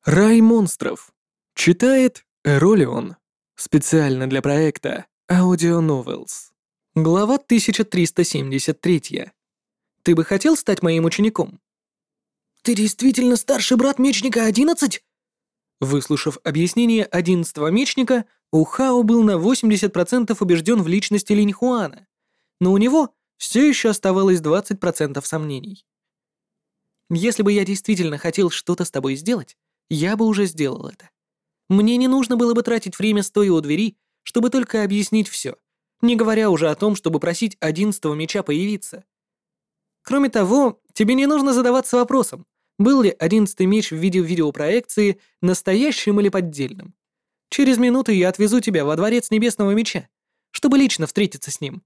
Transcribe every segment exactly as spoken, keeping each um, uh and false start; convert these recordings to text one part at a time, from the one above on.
Рай монстров. Читает Эролион. Специально для проекта Audio Novels. Глава тысяча триста семьдесят три. Ты бы хотел стать моим учеником? «Ты действительно старший брат Мечника одиннадцать?» Выслушав объяснение одиннадцатого мечника, Ухао был на восемьдесят процентов убежден в личности Линьхуана, но у него все еще оставалось двадцать процентов сомнений. Если бы я действительно хотел что-то с тобой сделать, я бы уже сделал это. Мне не нужно было бы тратить время стоя у двери, чтобы только объяснить все, не говоря уже о том, чтобы просить одиннадцатого меча появиться. Кроме того, тебе не нужно задаваться вопросом, был ли одиннадцатый меч в виде видеопроекции настоящим или поддельным. Через минуту я отвезу тебя во дворец Небесного Меча, чтобы лично встретиться с ним.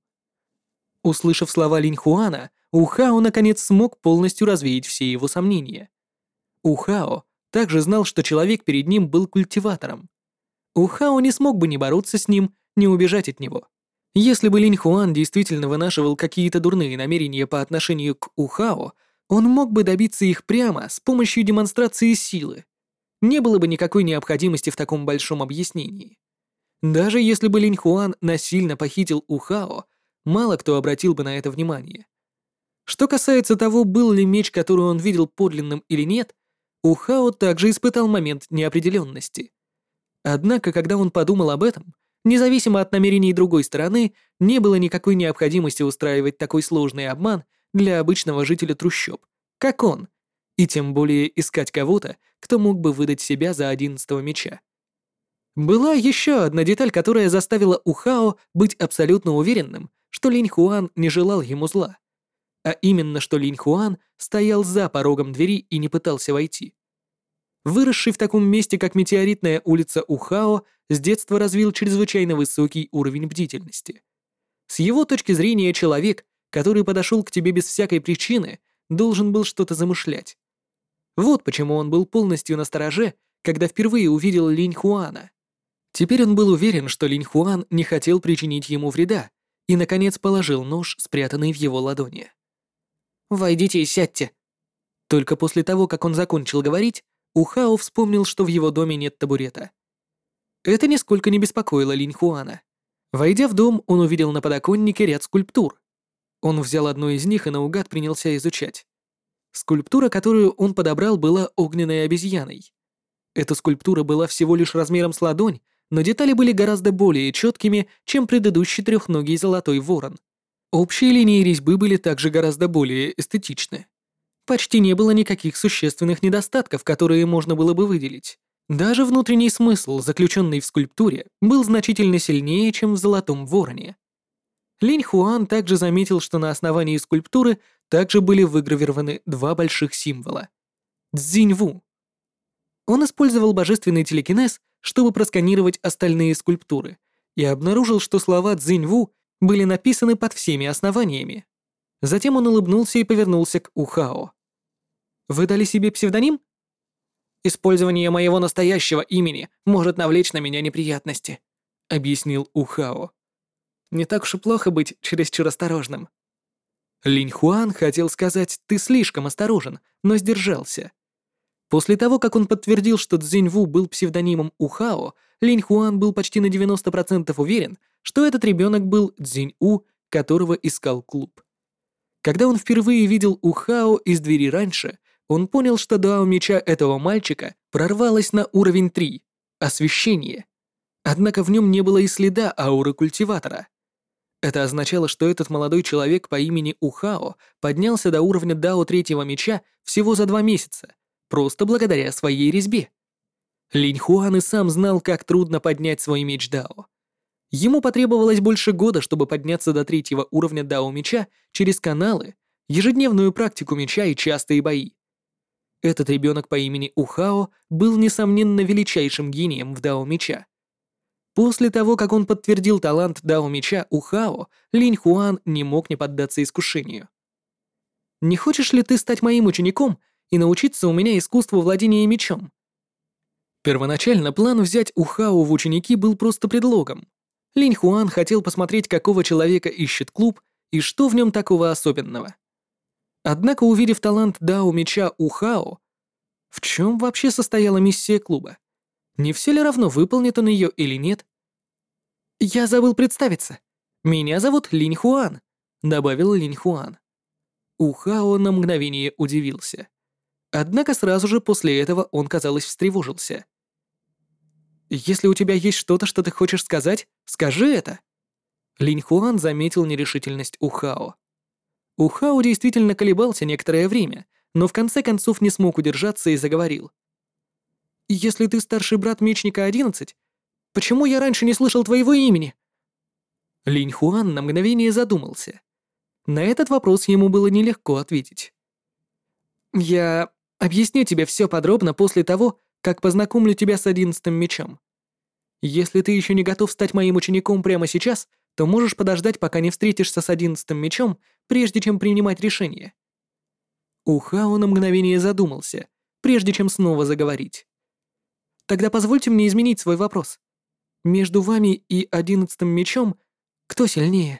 Услышав слова Линьхуана, Ухао наконец смог полностью развеять все его сомнения. Ухао также знал, что человек перед ним был культиватором. Ухао не смог бы ни бороться с ним, ни убежать от него. Если бы Линьхуан действительно вынашивал какие-то дурные намерения по отношению к Ухао, он мог бы добиться их прямо с помощью демонстрации силы. Не было бы никакой необходимости в таком большом объяснении. Даже если бы Линьхуан насильно похитил Ухао, мало кто обратил бы на это внимание. Что касается того, был ли меч, который он видел, подлинным или нет, Ухао также испытал момент неопределенности. Однако, когда он подумал об этом, независимо от намерений другой стороны, не было никакой необходимости устраивать такой сложный обман для обычного жителя трущоб, как он, и тем более искать кого-то, кто мог бы выдать себя за одиннадцатого меча. Была еще одна деталь, которая заставила Ухао быть абсолютно уверенным, что Линьхуан не желал ему зла. А именно, что Линьхуан стоял за порогом двери и не пытался войти. Выросший в таком месте, как Метеоритная улица, Ухао с детства развил чрезвычайно высокий уровень бдительности. С его точки зрения, человек, который подошел к тебе без всякой причины, должен был что-то замышлять. Вот почему он был полностью настороже, когда впервые увидел Линьхуана. Теперь он был уверен, что Линьхуан не хотел причинить ему вреда, и, наконец, положил нож, спрятанный в его ладони. «Войдите и сядьте». Только после того, как он закончил говорить, Ухао вспомнил, что в его доме нет табурета. Это нисколько не беспокоило Линьхуана. Войдя в дом, он увидел на подоконнике ряд скульптур. Он взял одну из них и наугад принялся изучать. Скульптура, которую он подобрал, была огненной обезьяной. Эта скульптура была всего лишь размером с ладонь, но детали были гораздо более четкими, чем предыдущий трехногий золотой ворон. Общие линии резьбы были также гораздо более эстетичны. Почти не было никаких существенных недостатков, которые можно было бы выделить. Даже внутренний смысл, заключенный в скульптуре, был значительно сильнее, чем в золотом вороне. Линьхуан также заметил, что на основании скульптуры также были выгравированы два больших символа. Цзиньву. Он использовал божественный телекинез, чтобы просканировать остальные скульптуры, и обнаружил, что слова Цзиньву были написаны под всеми основаниями. Затем он улыбнулся и повернулся к Ухао. «Вы дали себе псевдоним?» «Использование моего настоящего имени может навлечь на меня неприятности», — объяснил Ухао. «Не так уж и плохо быть чересчур осторожным». Линьхуан хотел сказать «ты слишком осторожен», но сдержался. После того, как он подтвердил, что Цзиньву был псевдонимом Ухао, Линьхуан был почти на девяносто процентов уверен, что этот ребенок был Цзинь-У, которого искал клуб. Когда он впервые видел Ухао из двери раньше, он понял, что дао меча этого мальчика прорвалась на уровень три — освещение. Однако в нем не было и следа ауры культиватора. Это означало, что этот молодой человек по имени Ухао поднялся до уровня дао третьего меча всего за два месяца, просто благодаря своей резьбе. Линьхуан и сам знал, как трудно поднять свой меч дао. Ему потребовалось больше года, чтобы подняться до третьего уровня дао меча через каналы, ежедневную практику меча и частые бои. Этот ребенок по имени Ухао был, несомненно, величайшим гением в дао меча. После того, как он подтвердил талант дао меча Ухао, Линьхуан не мог не поддаться искушению. «Не хочешь ли ты стать моим учеником и научиться у меня искусству владения мечом?» Первоначально план взять Ухао в ученики был просто предлогом. Линьхуан хотел посмотреть, какого человека ищет клуб и что в нем такого особенного. Однако, увидев талант дао меча Ухао, В чем вообще состояла миссия клуба? Не все ли равно, выполнит он ее или нет? «Я забыл представиться. Меня зовут Линь Хуан», — добавил Линь Хуан. Ухао на мгновение удивился. Однако сразу же после этого он, казалось, встревожился. «Если у тебя есть что-то, что ты хочешь сказать, скажи это». Линь Хуан заметил нерешительность Ухао. Ухао действительно колебался некоторое время, но в конце концов не смог удержаться и заговорил. «Если ты старший брат Мечника одиннадцать, почему я раньше не слышал твоего имени?» Линь Хуан на мгновение задумался. На этот вопрос ему было нелегко ответить. «Я объясню тебе все подробно после того, как познакомлю тебя с одиннадцатым мечом. Если ты еще не готов стать моим учеником прямо сейчас, то можешь подождать, пока не встретишься с одиннадцатым мечом, прежде чем принимать решение». Ухао на мгновение задумался, прежде чем снова заговорить. «Тогда позвольте мне изменить свой вопрос. Между вами и одиннадцатым мечом кто сильнее?»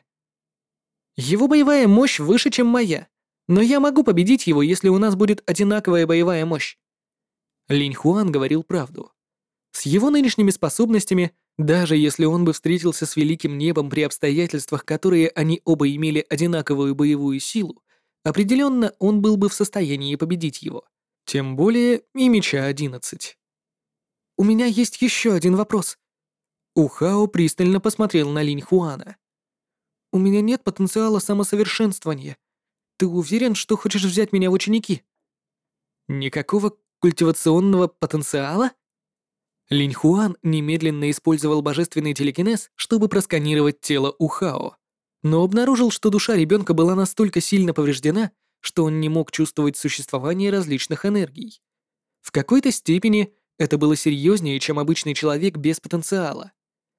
«Его боевая мощь выше, чем моя, но я могу победить его, если у нас будет одинаковая боевая мощь». Линь Хуан говорил правду. С его нынешними способностями, даже если он бы встретился с Великим Небом при обстоятельствах, которые они оба имели одинаковую боевую силу, определенно он был бы в состоянии победить его. Тем более и меча одиннадцать. «У меня есть еще один вопрос». Ухао пристально посмотрел на Линь Хуана. «У меня нет потенциала самосовершенствования. Ты уверен, что хочешь взять меня в ученики?» «Никакого культивационного потенциала?» Линь Хуан немедленно использовал божественный телекинез, чтобы просканировать тело Ухао, но обнаружил, что душа ребенка была настолько сильно повреждена, что он не мог чувствовать существование различных энергий. В какой-то степени это было серьезнее, чем обычный человек без потенциала.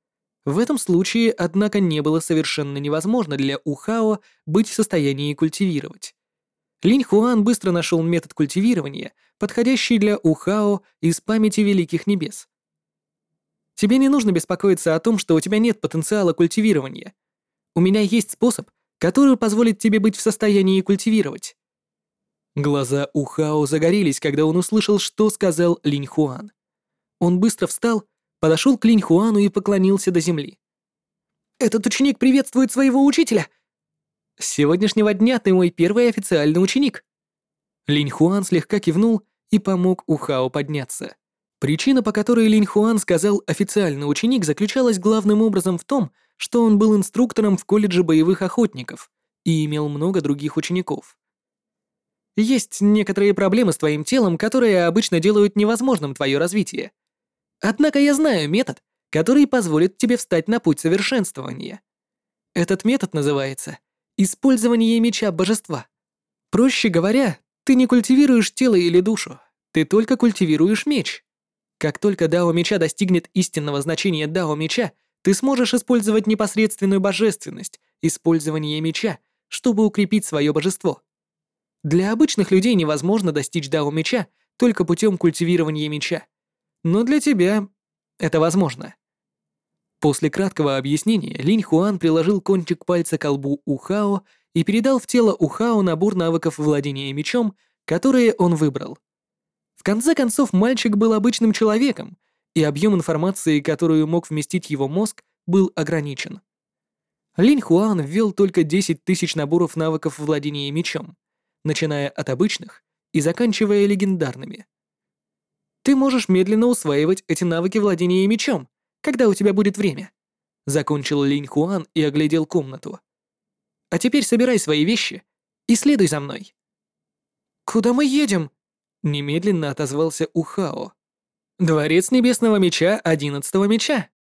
В этом случае, однако, не было совершенно невозможно для Ухао быть в состоянии культивировать. Линь Хуан быстро нашел метод культивирования, подходящий для Ухао из памяти Великих Небес. «Тебе не нужно беспокоиться о том, что у тебя нет потенциала культивирования. У меня есть способ, который позволит тебе быть в состоянии культивировать». Глаза Ухао загорелись, когда он услышал, что сказал Линь Хуан. Он быстро встал, подошел к Линь Хуану и поклонился до земли. «Этот ученик приветствует своего учителя! С сегодняшнего дня ты мой первый официальный ученик!» Линь Хуан слегка кивнул и помог Ухао подняться. Причина, по которой Линь Хуан сказал «официальный ученик», заключалась главным образом в том, что он был инструктором в колледже боевых охотников и имел много других учеников. «Есть некоторые проблемы с твоим телом, которые обычно делают невозможным твое развитие. Однако я знаю метод, который позволит тебе встать на путь совершенствования. Этот метод называется использование меча божества. Проще говоря, ты не культивируешь тело или душу, ты только культивируешь меч. Как только дао меча достигнет истинного значения дао меча, ты сможешь использовать непосредственную божественность, использование меча, чтобы укрепить свое божество. Для обычных людей невозможно достичь дао меча только путем культивирования меча. Но для тебя это возможно». После краткого объяснения Линь Хуан приложил кончик пальца к колбу Ухао и передал в тело Ухао набор навыков владения мечом, которые он выбрал. В конце концов, мальчик был обычным человеком, и объем информации, которую мог вместить его мозг, был ограничен. Линь Хуан ввел только десять тысяч наборов навыков владения мечом, начиная от обычных и заканчивая легендарными. Ты можешь медленно усваивать эти навыки владения мечом, когда у тебя будет время. Закончил Линь Хуан и оглядел комнату. А теперь собирай свои вещи и следуй за мной. «Куда мы едем?» Немедленно отозвался Ухао. «Дворец Небесного Меча одиннадцатого меча»,